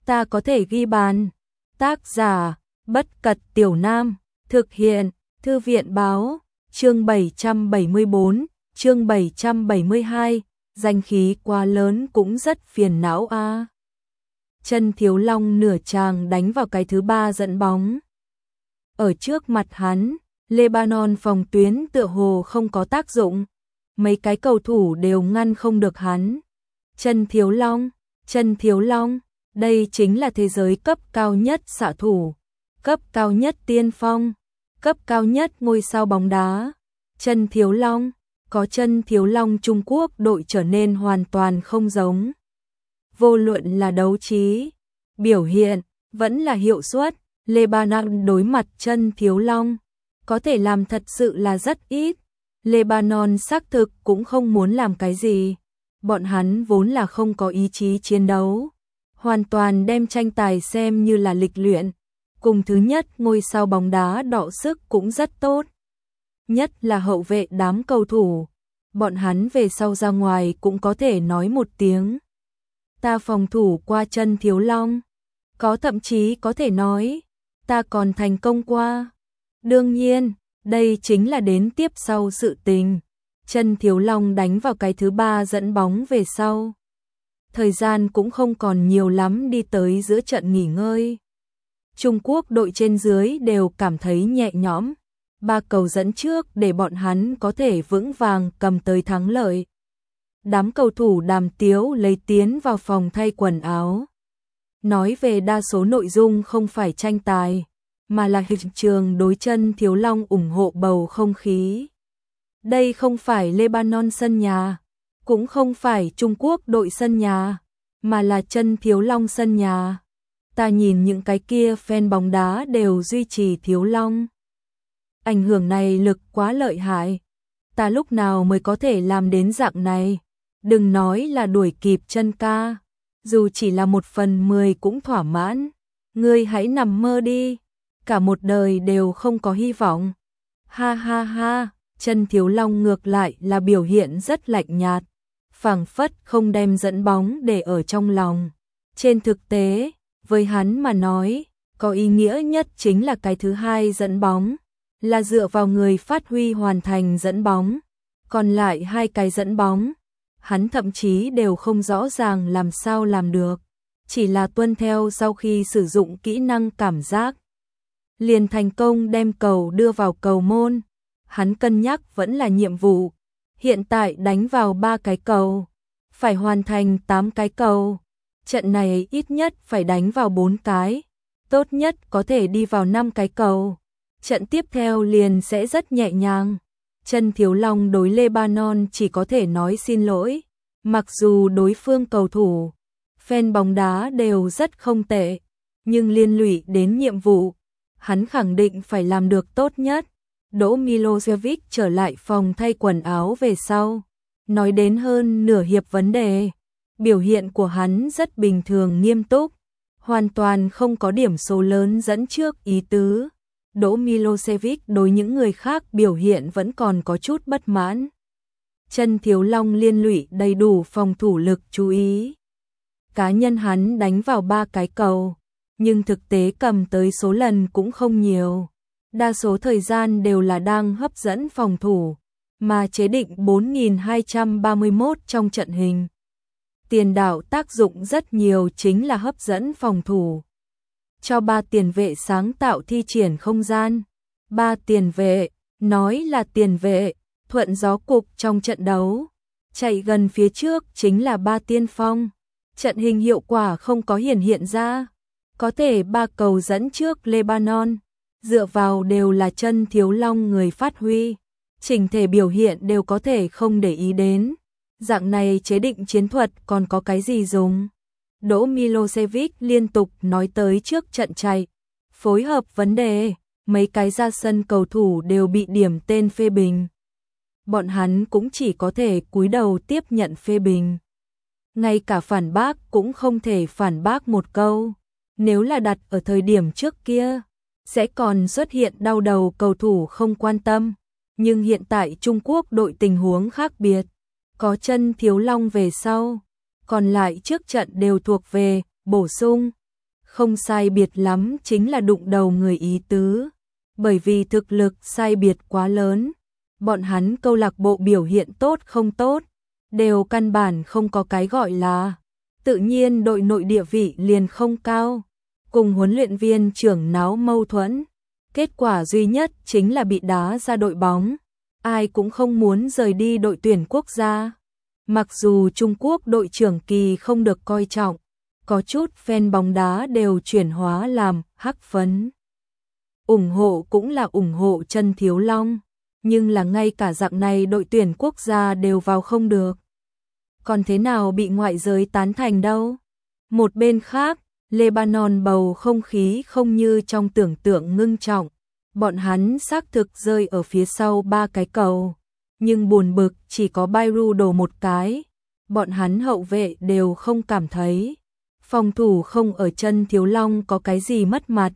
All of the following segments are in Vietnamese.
ta có thể ghi bàn. Tác giả, Bất Cật Tiểu Nam, thực hiện, Thư viện Báo, chương 774, chương 772, danh khí quá lớn cũng rất phiền não a. Chân Thiếu Long nửa tràng đánh vào cái thứ ba dẫn bóng. Ở trước mặt hắn, Lebanon phòng tuyến tựa hồ không có tác dụng, mấy cái cầu thủ đều ngăn không được hắn. Chân Thiếu Long, đây chính là thế giới cấp cao nhất xạ thủ, cấp cao nhất tiên phong, cấp cao nhất ngôi sao bóng đá. Chân Thiếu Long, có Chân Thiếu Long Trung Quốc đội trở nên hoàn toàn không giống. Vô luận là đấu trí, biểu hiện, vẫn là hiệu suất, Lebanon đối mặt Chân Thiếu Long, có thể làm thật sự là rất ít. Lebanon xác thực cũng không muốn làm cái gì. Bọn hắn vốn là không có ý chí chiến đấu, hoàn toàn đem tranh tài xem như là lịch luyện. Cùng thứ nhất ngôi sao bóng đá đọ sức cũng rất tốt. Nhất là hậu vệ đám cầu thủ, bọn hắn về sau ra ngoài cũng có thể nói một tiếng. Ta phòng thủ qua Chân Thiếu Long, có thậm chí có thể nói, ta còn thành công qua. Đương nhiên, đây chính là đến tiếp sau sự tình. Chân Thiếu Long đánh vào cái thứ ba dẫn bóng về sau. Thời gian cũng không còn nhiều lắm đi tới giữa trận nghỉ ngơi. Trung Quốc đội trên dưới đều cảm thấy nhẹ nhõm. 3 cầu dẫn trước để bọn hắn có thể vững vàng cầm tới thắng lợi. Đám cầu thủ đàm tiếu lấy tiến vào phòng thay quần áo. Nói về đa số nội dung không phải tranh tài, mà là hiện trường đối Chân Thiếu Long ủng hộ bầu không khí. Đây không phải Lebanon sân nhà, cũng không phải Trung Quốc đội sân nhà, mà là Chân Thiếu Long sân nhà. Ta nhìn những cái kia fan bóng đá đều duy trì Thiếu Long. Ảnh hưởng này lực quá lợi hại. Ta lúc nào mới có thể làm đến dạng này? Đừng nói là đuổi kịp Chân ca, dù chỉ là 1/10 cũng thỏa mãn. Ngươi hãy nằm mơ đi, cả một đời đều không có hy vọng. Ha ha ha. Chân Thiếu Long ngược lại là biểu hiện rất lạnh nhạt, phảng phất không đem dẫn bóng để ở trong lòng. Trên thực tế, với hắn mà nói, có ý nghĩa nhất chính là cái thứ hai dẫn bóng, là dựa vào người phát huy hoàn thành dẫn bóng. Còn lại 2 cái dẫn bóng, hắn thậm chí đều không rõ ràng làm sao làm được, chỉ là tuân theo sau khi sử dụng kỹ năng cảm giác. Liền thành công đem cầu đưa vào cầu môn. Hắn cân nhắc vẫn là nhiệm vụ, hiện tại đánh vào 3 cái cầu, phải hoàn thành 8 cái cầu. Trận này ít nhất phải đánh vào 4 cái, tốt nhất có thể đi vào 5 cái cầu. Trận tiếp theo liền sẽ rất nhẹ nhàng. Chân Thiếu Long đối Lebanon chỉ có thể nói xin lỗi, mặc dù đối phương cầu thủ, fan bóng đá đều rất không tệ, nhưng liên lụy đến nhiệm vụ, hắn khẳng định phải làm được tốt nhất. Đỗ Milosevic trở lại phòng thay quần áo về sau, nói đến hơn nửa hiệp vấn đề. Biểu hiện của hắn rất bình thường nghiêm túc, hoàn toàn không có điểm số lớn dẫn trước ý tứ. Đỗ Milosevic đối những người khác biểu hiện vẫn còn có chút bất mãn. Chân Thiếu Long liên lụy đầy đủ phòng thủ lực chú ý. Cá nhân hắn đánh vào 3 cái cầu, nhưng thực tế cầm tới số lần cũng không nhiều. Đa số thời gian đều là đang hấp dẫn phòng thủ, mà chế định 4231 trong trận hình. Tiền đạo tác dụng rất nhiều chính là hấp dẫn phòng thủ, cho 3 tiền vệ sáng tạo thi triển không gian. 3 tiền vệ, nói là tiền vệ, thuận gió cục trong trận đấu. Chạy gần phía trước chính là 3 tiên phong. Trận hình hiệu quả không có hiện ra. Có thể 3 cầu dẫn trước Lebanon, dựa vào đều là Chân Thiếu Long người phát huy. Chỉnh thể biểu hiện đều có thể không để ý đến. Dạng này chế định chiến thuật còn có cái gì dùng? Đỗ Milosevic liên tục nói tới trước trận chạy, phối hợp vấn đề, mấy cái ra sân cầu thủ đều bị điểm tên phê bình. Bọn hắn cũng chỉ có thể cúi đầu tiếp nhận phê bình. Ngay cả phản bác cũng không thể phản bác một câu. Nếu là đặt ở thời điểm trước kia, sẽ còn xuất hiện đau đầu cầu thủ không quan tâm. Nhưng hiện tại Trung Quốc đội tình huống khác biệt. Có Chân Thiếu Long về sau, còn lại trước trận đều thuộc về bổ sung. không sai biệt lắm chính là đụng đầu người ý tứ. Bởi vì thực lực sai biệt quá lớn, bọn hắn câu lạc bộ biểu hiện tốt không tốt, đều căn bản không có cái gọi là. Tự nhiên đội nội địa vị liền không cao, cùng huấn luyện viên trưởng náo mâu thuẫn. Kết quả duy nhất chính là bị đá ra đội bóng, ai cũng không muốn rời đi đội tuyển quốc gia. Mặc dù Trung Quốc đội trưởng kỳ không được coi trọng, có chút fan bóng đá đều chuyển hóa làm hắc phấn. Ủng hộ cũng là ủng hộ Chân Thiếu Long, nhưng là ngay cả dạng này đội tuyển quốc gia đều vào không được. Còn thế nào bị ngoại giới tán thành đâu? Một bên khác, Lebanon bầu không khí không như trong tưởng tượng ngưng trọng. Bọn hắn xác thực rơi ở phía sau 3 cái cầu, nhưng buồn bực chỉ có Bayrou đổ một cái. Bọn hắn hậu vệ đều không cảm thấy. Phòng thủ không ở Chân Thiếu Long có cái gì mất mặt.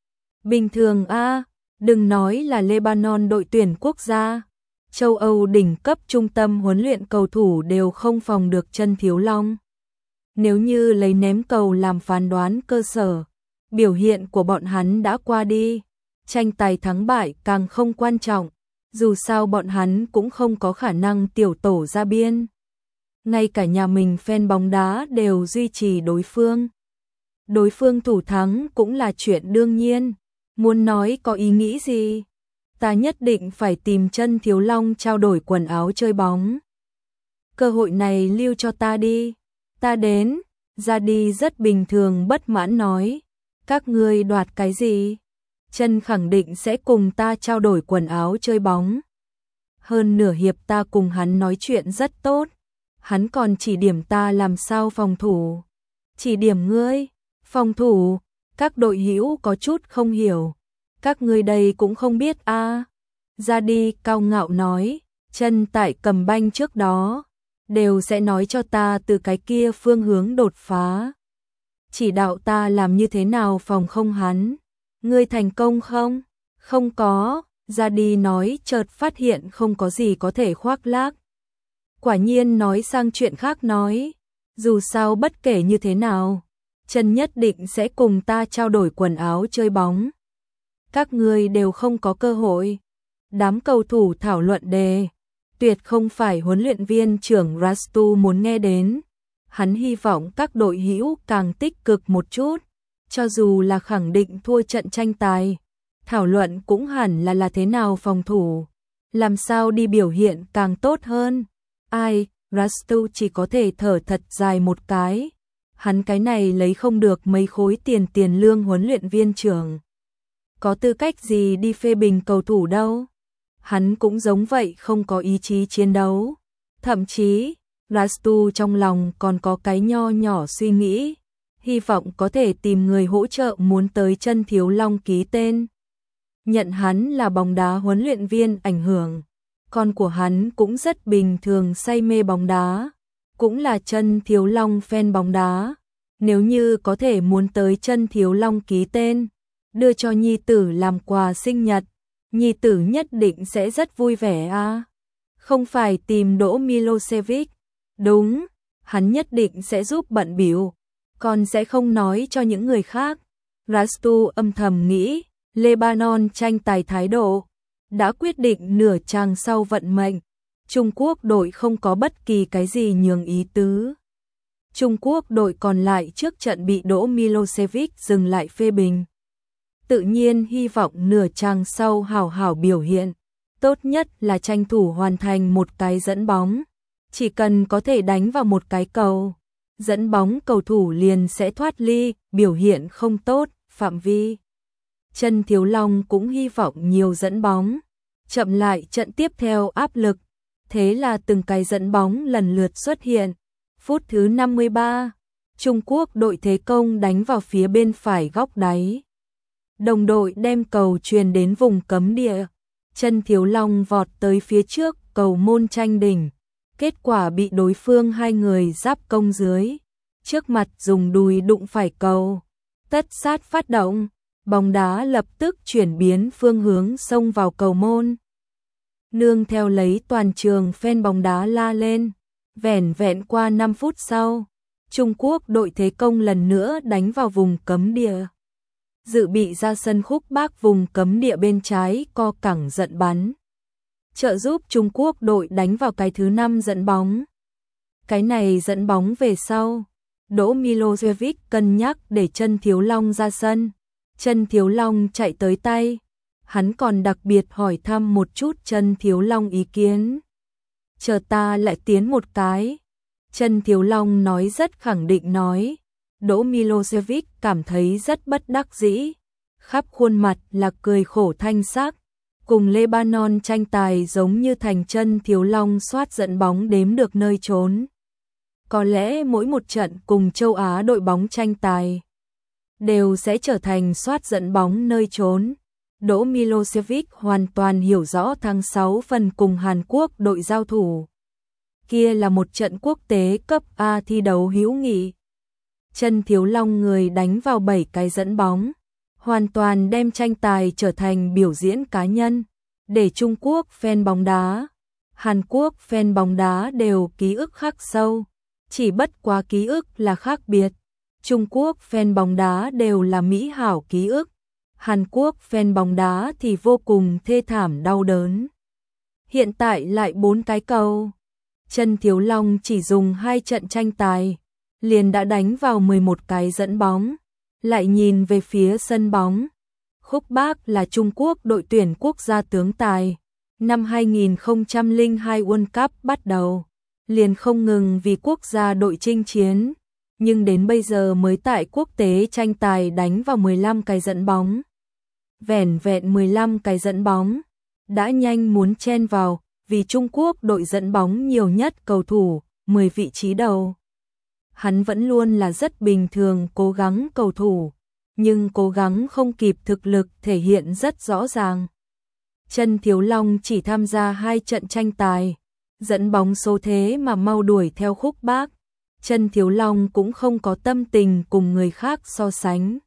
Bình thường a, đừng nói là Lebanon đội tuyển quốc gia. Châu Âu đỉnh cấp trung tâm huấn luyện cầu thủ đều không phòng được Chân Thiếu Long. Nếu như lấy ném cầu làm phán đoán cơ sở, biểu hiện của bọn hắn đã qua đi. Tranh tài thắng bại càng không quan trọng, dù sao bọn hắn cũng không có khả năng tiểu tổ ra biên. Ngay cả nhà mình fan bóng đá đều duy trì đối phương. Đối phương thủ thắng cũng là chuyện đương nhiên. Muốn nói có ý nghĩ gì? Ta nhất định phải tìm Chân Thiếu Long trao đổi quần áo chơi bóng. Cơ hội này lưu cho ta đi. Ta đến. Ra đi rất bình thường bất mãn nói. Các ngươi đoạt cái gì? Chân khẳng định sẽ cùng ta trao đổi quần áo chơi bóng. Hơn nửa hiệp ta cùng hắn nói chuyện rất tốt. Hắn còn chỉ điểm ta làm sao phòng thủ. Chỉ điểm ngươi? Phòng thủ? Các đội hữu có chút không hiểu. Các ngươi đây cũng không biết a. Ra đi cao ngạo nói. Chân tại cầm banh trước đó đều sẽ nói cho ta từ cái kia phương hướng đột phá. Chỉ đạo ta làm như thế nào phòng không hắn. Ngươi thành công không? Không có. Ra đi nói chợt phát hiện không có gì có thể khoác lác. Quả nhiên nói sang chuyện khác nói. Dù sao bất kể như thế nào, Chân nhất định sẽ cùng ta trao đổi quần áo chơi bóng. Các ngươi đều không có cơ hội. Đám cầu thủ thảo luận đề. Tuyệt không phải huấn luyện viên trưởng Rastu muốn nghe đến. Hắn hy vọng các đội hữu càng tích cực một chút. Cho dù là khẳng định thua trận tranh tài, thảo luận cũng hẳn là thế nào phòng thủ. Làm sao đi biểu hiện càng tốt hơn. Ai, Rastu chỉ có thể thở thật dài một cái. Hắn cái này lấy không được mấy khối tiền lương huấn luyện viên trưởng. Có tư cách gì đi phê bình cầu thủ đâu. Hắn cũng giống vậy không có ý chí chiến đấu. Thậm chí, Rastu trong lòng còn có cái nho nhỏ suy nghĩ. Hy vọng có thể tìm người hỗ trợ muốn tới Chân Thiếu Long ký tên. Nhận hắn là bóng đá huấn luyện viên ảnh hưởng. Con của hắn cũng rất bình thường say mê bóng đá. Cũng là Chân Thiếu Long fan bóng đá. Nếu như có thể muốn tới Chân Thiếu Long ký tên, đưa cho nhi tử làm quà sinh nhật, nhi tử nhất định sẽ rất vui vẻ a. Không phải tìm Đỗ Milosevic. Đúng, hắn nhất định sẽ giúp bận bịu, còn sẽ không nói cho những người khác. Rastu âm thầm nghĩ, Lebanon tranh tài thái độ đã quyết định nửa chàng sau vận mệnh. Trung Quốc đội không có bất kỳ cái gì nhường ý tứ. Trung Quốc đội còn lại trước trận bị Đỗ Milosevic dừng lại phê bình. Tự nhiên hy vọng nửa chàng sau hảo hảo biểu hiện. Tốt nhất là tranh thủ hoàn thành một cái dẫn bóng. Chỉ cần có thể đánh vào một cái cầu, dẫn bóng cầu thủ liền sẽ thoát ly, biểu hiện không tốt, phạm vi. Chân Thiếu Long cũng hy vọng nhiều dẫn bóng. Chậm lại trận tiếp theo áp lực. Thế là từng cái dẫn bóng lần lượt xuất hiện. Phút thứ 53, Trung Quốc đội thế công đánh vào phía bên phải góc đáy. Đồng đội đem cầu truyền đến vùng cấm địa. Chân Thiếu Long vọt tới phía trước cầu môn tranh đỉnh. Kết quả bị đối phương hai người giáp công dưới. Trước mặt dùng đùi đụng phải cầu. Tất sát phát động. Bóng đá lập tức chuyển biến phương hướng xông vào cầu môn. Nương theo lấy toàn trường fan bóng đá la lên. Vẻn vẹn qua 5 phút sau, Trung Quốc đội thế công lần nữa đánh vào vùng cấm địa. Dự bị ra sân Khúc Bác vùng cấm địa bên trái co cẳng giận bắn. Trợ giúp Trung Quốc đội đánh vào cái thứ 5 dẫn bóng. Cái này dẫn bóng về sau. Đỗ Milosevic cân nhắc để Chân Thiếu Long ra sân. Chân Thiếu Long chạy tới tay. Hắn còn đặc biệt hỏi thăm một chút Chân Thiếu Long ý kiến. Chờ ta lại tiến một cái. Chân Thiếu Long nói rất khẳng định nói. Đỗ Milosevic cảm thấy rất bất đắc dĩ. Khắp khuôn mặt là cười khổ thanh sắc. Cùng Lebanon tranh tài giống như thành Chân Thiếu Long soát dẫn bóng đếm được nơi trốn. Có lẽ mỗi một trận cùng châu Á đội bóng tranh tài đều sẽ trở thành soát dẫn bóng nơi trốn. Đỗ Milosevic hoàn toàn hiểu rõ tháng 6 phần cùng Hàn Quốc đội giao thủ. Kia là một trận quốc tế cấp A thi đấu hữu nghị. Chân Thiếu Long người đánh vào 7 cái dẫn bóng, hoàn toàn đem tranh tài trở thành biểu diễn cá nhân, để Trung Quốc fan bóng đá, Hàn Quốc fan bóng đá đều ký ức khắc sâu, chỉ bất quá ký ức là khác biệt. Trung Quốc fan bóng đá đều là mỹ hảo ký ức, Hàn Quốc fan bóng đá thì vô cùng thê thảm đau đớn. Hiện tại lại 4 cái cầu. Chân Thiếu Long chỉ dùng 2 trận tranh tài, liền đã đánh vào 11 cái dẫn bóng. Lại nhìn về phía sân bóng. Khúc Bác là Trung Quốc đội tuyển quốc gia tướng tài. Năm 2002 World Cup bắt đầu, liền không ngừng vì quốc gia đội chinh chiến. Nhưng đến bây giờ mới tại quốc tế tranh tài đánh vào 15 cái dẫn bóng. Vẻn vẹn 15 cái dẫn bóng, đã nhanh muốn chen vào, vì Trung Quốc đội dẫn bóng nhiều nhất cầu thủ, 10 vị trí đầu. Hắn vẫn luôn là rất bình thường cố gắng cầu thủ, nhưng cố gắng không kịp thực lực thể hiện rất rõ ràng. Chân Thiếu Long chỉ tham gia 2 trận tranh tài, dẫn bóng số thế mà mau đuổi theo Khúc Bác. Chân Thiếu Long cũng không có tâm tình cùng người khác so sánh.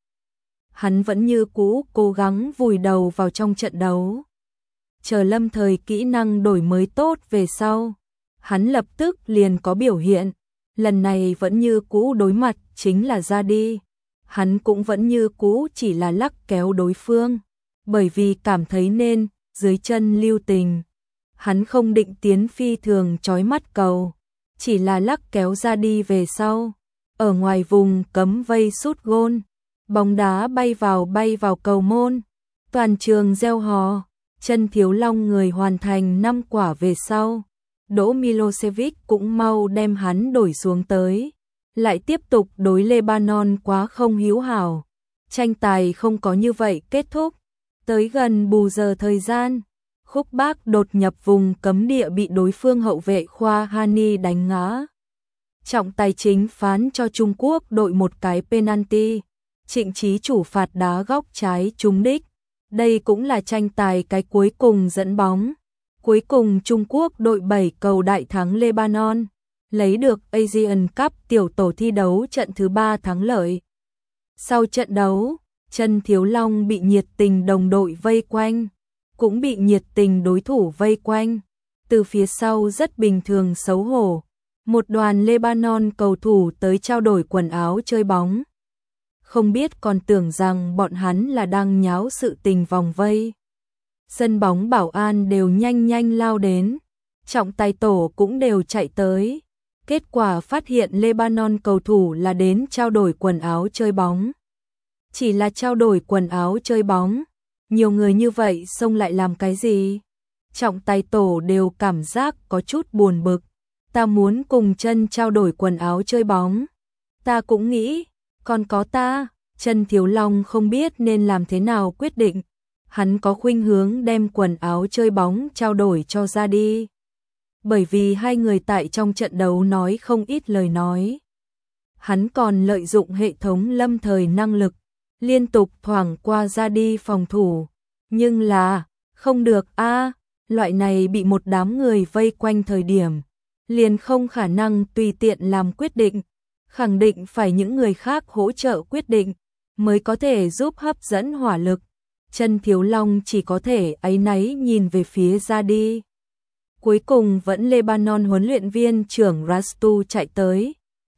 Hắn vẫn như cũ cố gắng vùi đầu vào trong trận đấu. Chờ lâm thời kỹ năng đổi mới tốt về sau, hắn lập tức liền có biểu hiện. Lần này vẫn như cũ đối mặt chính là ra đi. Hắn cũng vẫn như cũ chỉ là lắc kéo đối phương, bởi vì cảm thấy nên dưới chân lưu tình. Hắn không định tiến phi thường chói mắt cầu, chỉ là lắc kéo ra đi về sau. Ở ngoài vùng cấm vây sút gôn, bóng đá bay vào cầu môn. Toàn trường reo hò, Chân Thiếu Long người hoàn thành 5 quả về sau. Đỗ Milosevic cũng mau đem hắn đổi xuống tới. Lại tiếp tục đối Lebanon quá không hữu hảo. Tranh tài không có như vậy kết thúc. Tới gần bù giờ thời gian, Khúc Bác đột nhập vùng cấm địa bị đối phương hậu vệ Khoa Hani đánh ngã. Trọng tài chính phán cho Trung Quốc đội một cái penalty. Trịnh Chí Chủ phạt đá góc trái trúng đích. Đây cũng là tranh tài cái cuối cùng dẫn bóng. Cuối cùng Trung Quốc đội 7 cầu đại thắng Lebanon, lấy được Asian Cup tiểu tổ thi đấu trận thứ 3 thắng lợi. Sau trận đấu, Chân Thiếu Long bị nhiệt tình đồng đội vây quanh, cũng bị nhiệt tình đối thủ vây quanh. Từ phía sau rất bình thường xấu hổ, một đoàn Lebanon cầu thủ tới trao đổi quần áo chơi bóng. Không biết còn tưởng rằng bọn hắn là đang nháo sự tình vòng vây. Sân bóng bảo an đều nhanh lao đến, trọng tài tổ cũng đều chạy tới. Kết quả phát hiện Lebanon cầu thủ là đến trao đổi quần áo chơi bóng. Chỉ là trao đổi quần áo chơi bóng, nhiều người như vậy xông lại làm cái gì? Trọng tài tổ đều cảm giác có chút buồn bực. Ta muốn cùng Chân trao đổi quần áo chơi bóng. Ta cũng nghĩ, còn có ta. Chân Thiếu Long không biết nên làm thế nào quyết định. Hắn có khuynh hướng đem quần áo chơi bóng trao đổi cho ra đi. Bởi vì hai người tại trong trận đấu nói không ít lời nói. Hắn còn lợi dụng hệ thống lâm thời năng lực, liên tục thoảng qua ra đi phòng thủ. Nhưng là, không được a, loại này bị một đám người vây quanh thời điểm, liền không khả năng tùy tiện làm quyết định, khẳng định phải những người khác hỗ trợ quyết định, mới có thể giúp hấp dẫn hỏa lực. Chân Thiếu Long chỉ có thể áy náy nhìn về phía ra đi. Cuối cùng vẫn Lebanon huấn luyện viên trưởng Rastu chạy tới.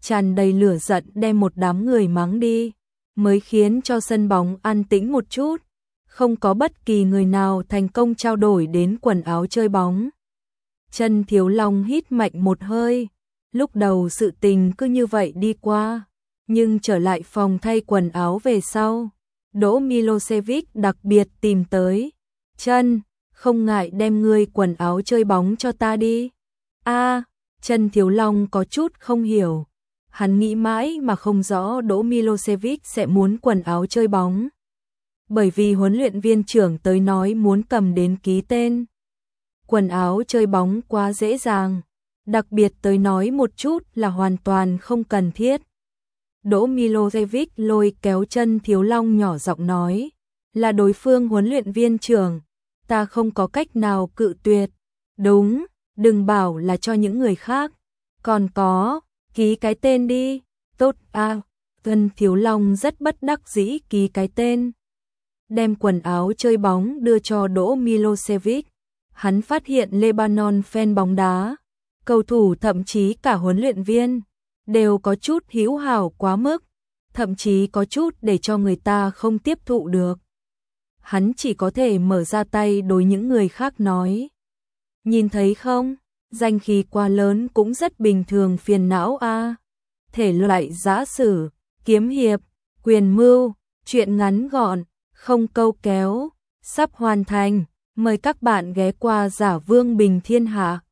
tràn đầy lửa giận đem một đám người mắng đi, mới khiến cho sân bóng an tĩnh một chút, không có bất kỳ người nào thành công trao đổi đến quần áo chơi bóng. Chân Thiếu Long hít mạnh một hơi, lúc đầu sự tình cứ như vậy đi qua, nhưng trở lại phòng thay quần áo về sau, Đỗ Milosevic đặc biệt tìm tới. Chân, không ngại đem ngươi quần áo chơi bóng cho ta đi. Chân Thiếu Long có chút không hiểu. Hắn nghĩ mãi mà không rõ Đỗ Milosevic sẽ muốn quần áo chơi bóng. Bởi vì huấn luyện viên trưởng tới nói muốn cầm đến ký tên. Quần áo chơi bóng quá dễ dàng, đặc biệt tới nói một chút là hoàn toàn không cần thiết. Đỗ Milosevic lôi kéo Chân Thiếu Long nhỏ giọng nói, là đối phương huấn luyện viên trưởng, ta không có cách nào cự tuyệt. Đúng, đừng bảo là cho những người khác, còn có, ký cái tên đi. Tốt Chân Thiếu Long rất bất đắc dĩ ký cái tên. Đem quần áo chơi bóng đưa cho Đỗ Milosevic. Hắn phát hiện Lebanon fan bóng đá, cầu thủ thậm chí cả huấn luyện viên, đều có chút hữu hảo quá mức, thậm chí có chút để cho người ta không tiếp thụ được. Hắn chỉ có thể mở ra tay đối những người khác nói. Nhìn thấy không, danh khí quá lớn cũng rất bình thường phiền não Thể loại giã sử, kiếm hiệp, quyền mưu, truyện ngắn gọn, không câu kéo, sắp hoàn thành. Mời các bạn ghé qua Giả Vương Bình Thiên Hạ.